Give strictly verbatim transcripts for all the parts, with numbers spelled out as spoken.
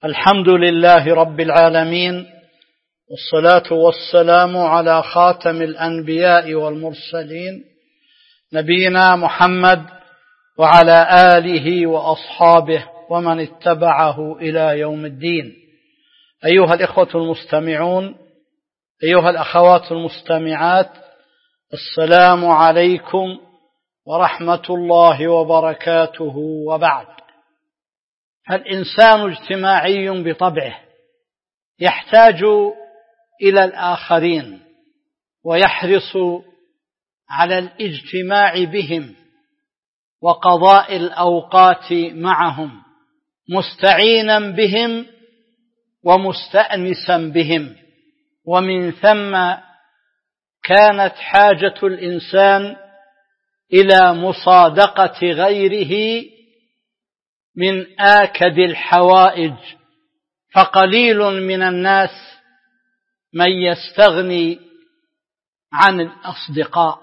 الحمد لله رب العالمين، والصلاة والسلام على خاتم الأنبياء والمرسلين نبينا محمد وعلى آله وأصحابه ومن اتبعه إلى يوم الدين. أيها الإخوة المستمعون، أيها الأخوات المستمعات، السلام عليكم ورحمة الله وبركاته. وبعد، الإنسان اجتماعي بطبعه، يحتاج إلى الآخرين ويحرص على الاجتماع بهم وقضاء الأوقات معهم، مستعينا بهم ومستأنسا بهم. ومن ثم كانت حاجة الإنسان إلى مصادقة غيره من آكد الحوائج، فقليل من الناس من يستغني عن الأصدقاء.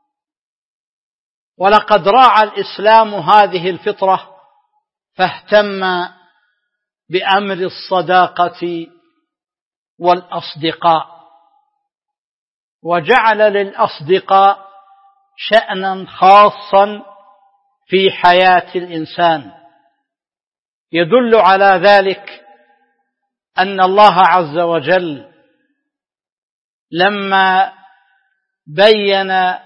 ولقد راعى الإسلام هذه الفطرة فاهتم بأمر الصداقة والأصدقاء، وجعل للأصدقاء شأنا خاصا في حياة الإنسان. يدل على ذلك أن الله عز وجل لما بين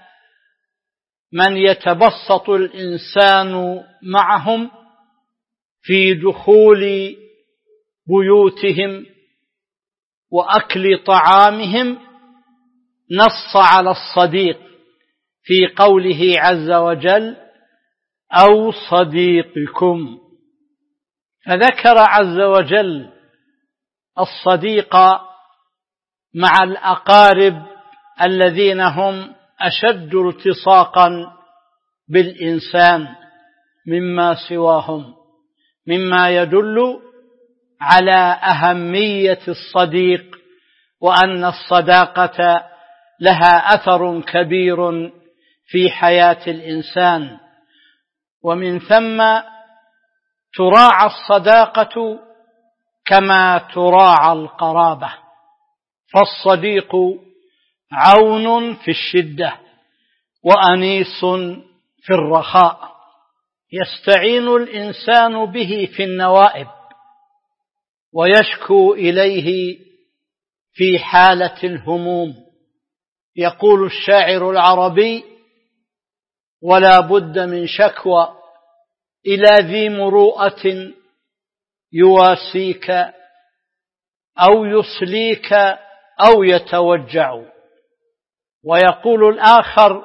من يتبسط الإنسان معهم في دخول بيوتهم وأكل طعامهم، نص على الصديق في قوله عز وجل: أو صديقكم. فذكر عز وجل الصديق مع الأقارب الذين هم أشد التصاقا بالإنسان مما سواهم، مما يدل على أهمية الصديق، وأن الصداقة لها أثر كبير في حياة الإنسان. ومن ثم تراعى الصداقة كما تراعى القرابة، فالصديق عون في الشدة وأنيس في الرخاء، يستعين الإنسان به في النوائب ويشكو إليه في حالة الهموم. يقول الشاعر العربي: ولا بد من شكوى إلى ذي مروءة يواسيك أو يسليك أو يتوجع. ويقول الآخر: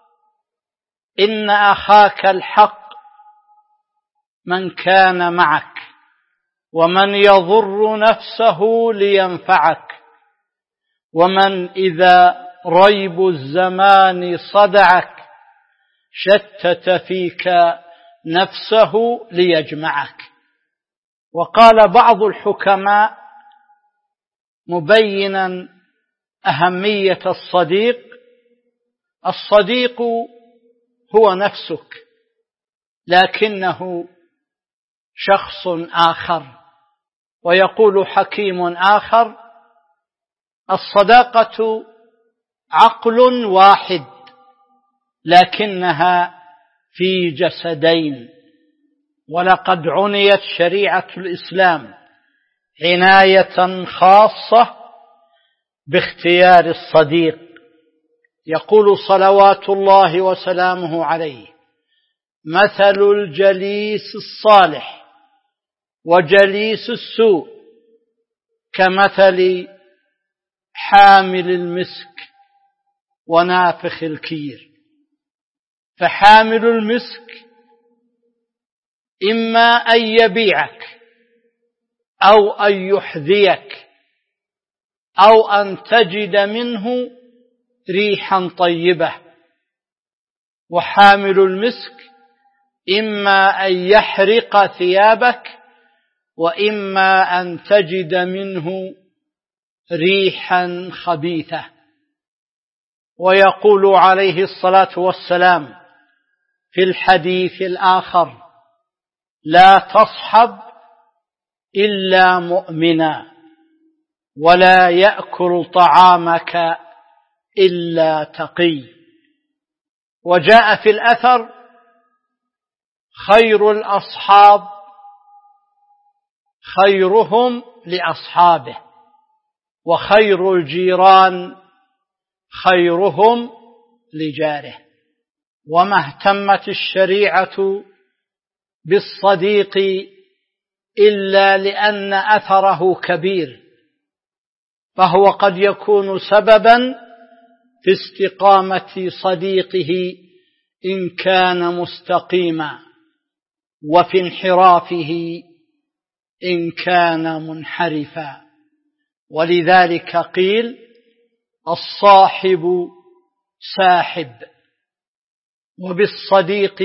إن أخاك الحق من كان معك، ومن يضر نفسه لينفعك، ومن إذا ريب الزمان صدعك شتت فيك نفسه ليجمعك. وقال بعض الحكماء مبينا أهمية الصديق: الصديق هو نفسك، لكنه شخص آخر. ويقول حكيم آخر: الصداقة عقل واحد، لكنها في جسدين. ولقد عنيت شريعة الإسلام عناية خاصة باختيار الصديق. يقول صلوات الله وسلامه عليه: مثل الجليس الصالح وجليس السوء كمثل حامل المسك ونافخ الكير. فحامل المسك إما أن يبيعك أو أن يحذيك أو أن تجد منه ريحا طيبة، وحامل المسك إما أن يحرق ثيابك وإما أن تجد منه ريحا خبيثة. ويقول عليه الصلاة والسلام في الحديث الآخر: لا تصحب إلا مؤمنا ولا يأكل طعامك إلا تقي. وجاء في الأثر: خير الأصحاب خيرهم لأصحابه، وخير الجيران خيرهم لجاره. وما اهتمت الشريعة بالصديق إلا لأن أثره كبير، فهو قد يكون سببا في استقامة صديقه إن كان مستقيما، وفي انحرافه إن كان منحرفا. ولذلك قيل: الصاحب ساحب. وبالصديق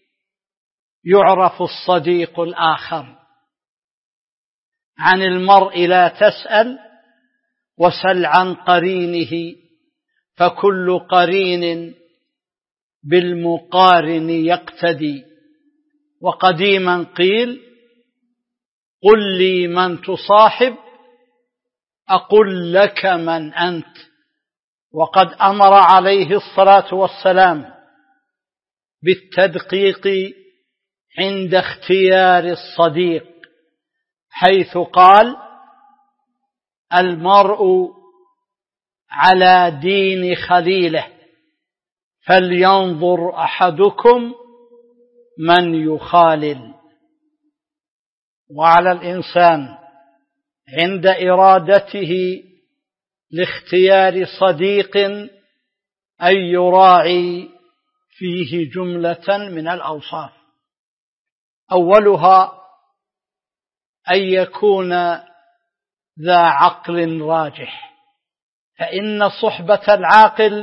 يعرف الصديق الآخر. عن المرء لا تسأل وسل عن قرينه، فكل قرين بالمقارن يقتدي. وقديما قيل: قل لي من تصاحب أقل لك من أنت. وقد أمر عليه الصلاة والسلام بالتدقيق عند اختيار الصديق، حيث قال: المرء على دين خليله، فلينظر أحدكم من يخالل. وعلى الإنسان عند إرادته لاختيار صديق أن يراعي فيه جملة من الأوصاف. أولها أن يكون ذا عقل راجح، فإن صحبة العاقل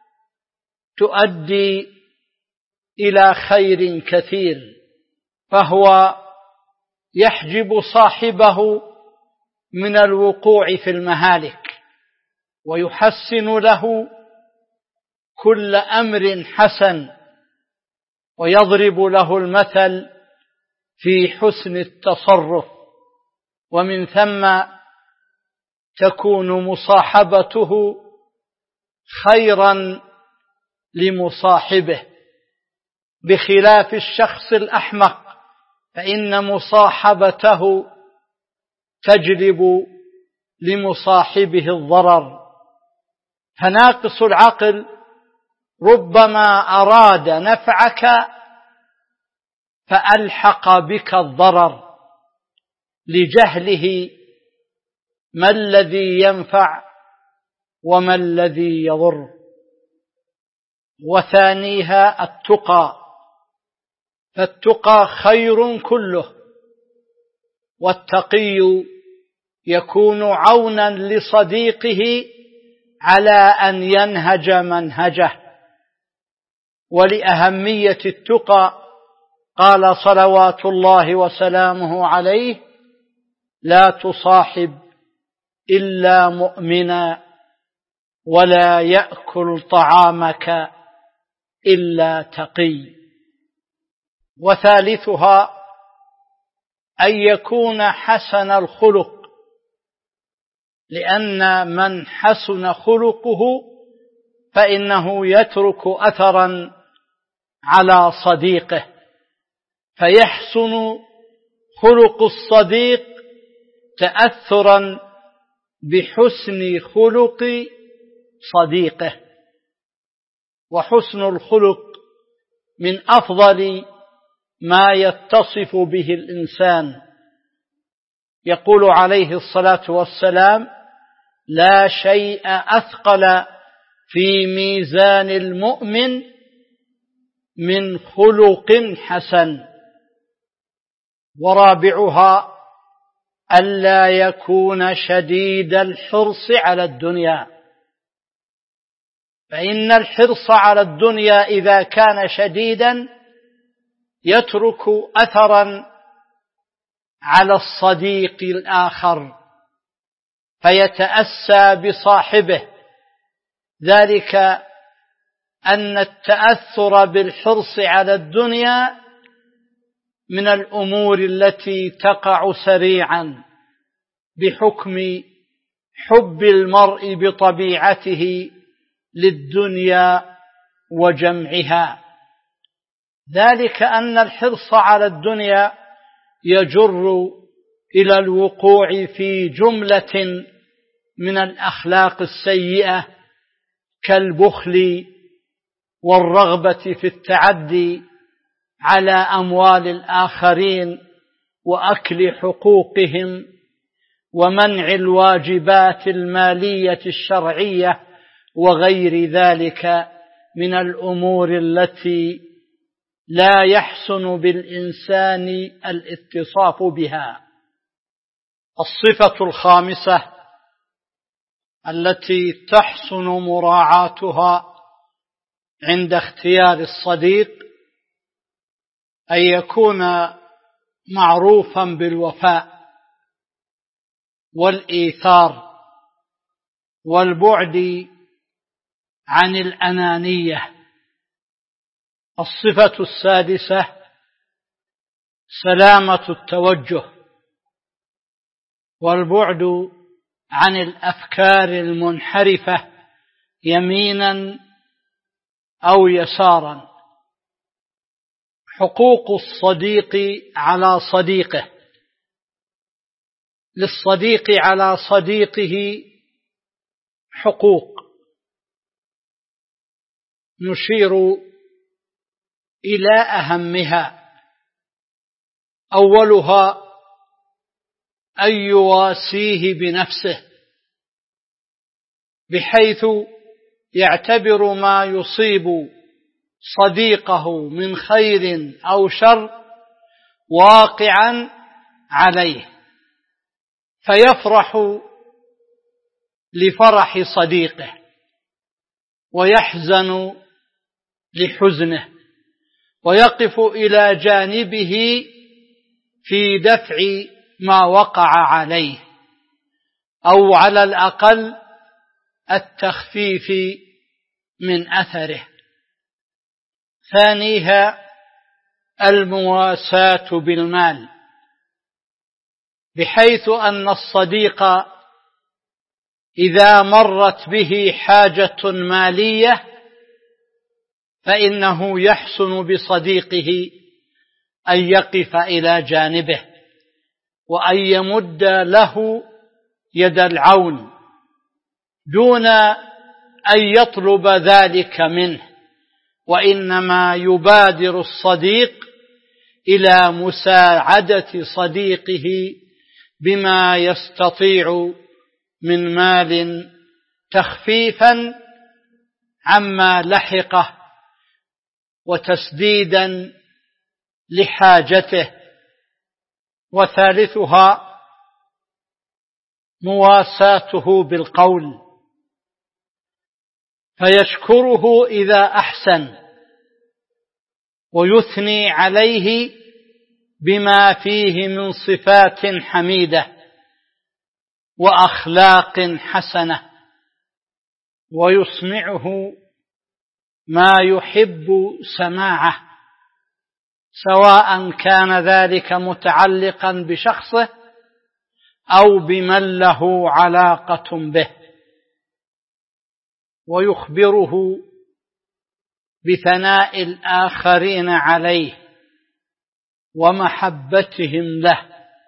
تؤدي إلى خير كثير، فهو يحجب صاحبه من الوقوع في المهالك، ويحسن له كل أمر حسن، ويضرب له المثل في حسن التصرف. ومن ثم تكون مصاحبته خيرا لمصاحبه، بخلاف الشخص الأحمق، فإن مصاحبته تجلب لمصاحبه الضرر. فناقص العقل ربما أراد نفعك فألحق بك الضرر، لجهله ما الذي ينفع وما الذي يضر. وثانيها التقى، فالتقى خير كله، والتقي يكون عونا لصديقه على أن ينهج منهجه. ولأهمية التقى قال صلوات الله وسلامه عليه: لا تصاحب إلا مؤمنا ولا يأكل طعامك إلا تقي. وثالثها أن يكون حسن الخلق، لأن من حسن خلقه فإنه يترك أثرا على صديقه، فيحسن خلق الصديق تأثرا بحسن خلق صديقه. وحسن الخلق من أفضل ما يتصف به الإنسان. يقول عليه الصلاة والسلام: لا شيء أثقل في ميزان المؤمن من خلق حسن. ورابعها ألا يكون شديد الحرص على الدنيا، فإن الحرص على الدنيا إذا كان شديدا يترك أثرا على الصديق الآخر فيتأسى بصاحبه. ذلك أن التأثر بالحرص على الدنيا من الأمور التي تقع سريعا بحكم حب المرء بطبيعته للدنيا وجمعها، ذلك أن الحرص على الدنيا يجر إلى الوقوع في جملة من الأخلاق السيئة كالبخل والرغبة في التعدي على أموال الآخرين وأكل حقوقهم ومنع الواجبات المالية الشرعية وغير ذلك من الأمور التي لا يحسن بالإنسان الاتصاف بها. الصفة الخامسة التي تحسن مراعاتها عند اختيار الصديق أن يكون معروفا بالوفاء والإيثار والبعد عن الأنانية. الصفة السادسة سلامة التوجه والبعد عن الأفكار المنحرفة يمينا أو يسارا. حقوق الصديق على صديقه. للصديق على صديقه حقوق نشير إلى أهمها. أولها أن يواسيه بنفسه بحيث يعتبر ما يصيب صديقه من خير أو شر واقعا عليه، فيفرح لفرح صديقه ويحزن لحزنه ويقف إلى جانبه في دفع ما وقع عليه أو على الأقل التخفيف من أثره. ثانيها المواساة بالمال، بحيث أن الصديق إذا مرت به حاجة مالية فإنه يحسن بصديقه أن يقف إلى جانبه وأن يمد له يد العون دون أن يطلب ذلك منه، وإنما يبادر الصديق إلى مساعدة صديقه بما يستطيع من مال تخفيفا عما لحقه وتسديدا لحاجته. وثالثها مواساته بالقول، فيشكره إذا أحسن ويثني عليه بما فيه من صفات حميدة وأخلاق حسنة، ويسمعه ما يحب سماعه، سواء كان ذلك متعلقا بشخصه أو بمن له علاقة به، ويخبره بثناء الآخرين عليه ومحبتهم له،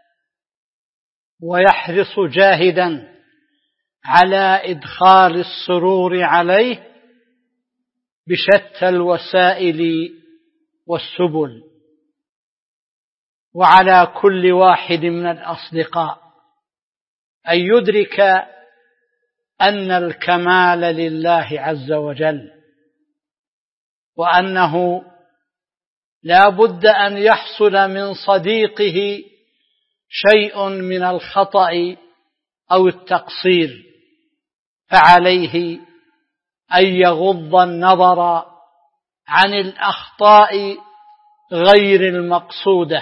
ويحرص جاهدا على إدخال السرور عليه بشتى الوسائل والسبل. وعلى كل واحد من الأصدقاء أن يدرك أن الكمال لله عز وجل، وأنه لا بد أن يحصل من صديقه شيء من الخطأ أو التقصير، فعليه أن يغض النظر عن الأخطاء غير المقصودة.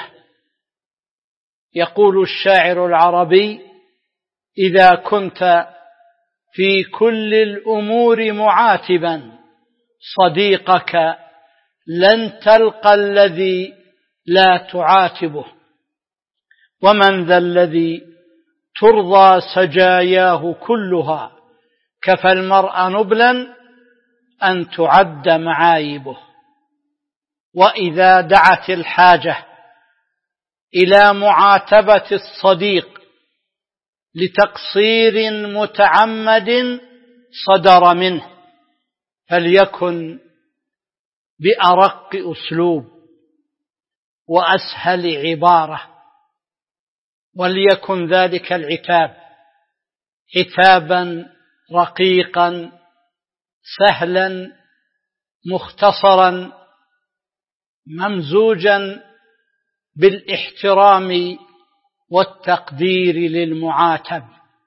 يقول الشاعر العربي: إذا كنت في كل الأمور معاتبا صديقك لن تلقى الذي لا تعاتبه. ومن ذا الذي ترضى سجاياه كلها كفى المرء نبلا أن تعد معايبه. وإذا دعت الحاجة إلى معاتبة الصديق لتقصير متعمد صدر منه فليكن بأرق أسلوب وأسهل عبارة، وليكن ذلك العتاب عتابا رقيقا سهلا مختصرا ممزوجا بالاحترام والتقدير للمعاتب.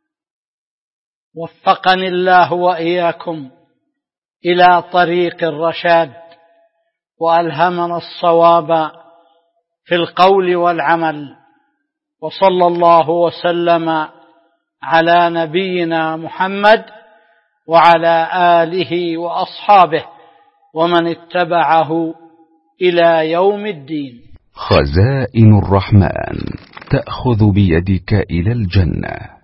وفقني الله وإياكم إلى طريق الرشاد، وألهمنا الصواب في القول والعمل، وصلى الله وسلم على نبينا محمد وعلى آله وأصحابه ومن اتبعه إلى يوم الدين. خزائن الرحمن تأخذ بيدك إلى الجنة.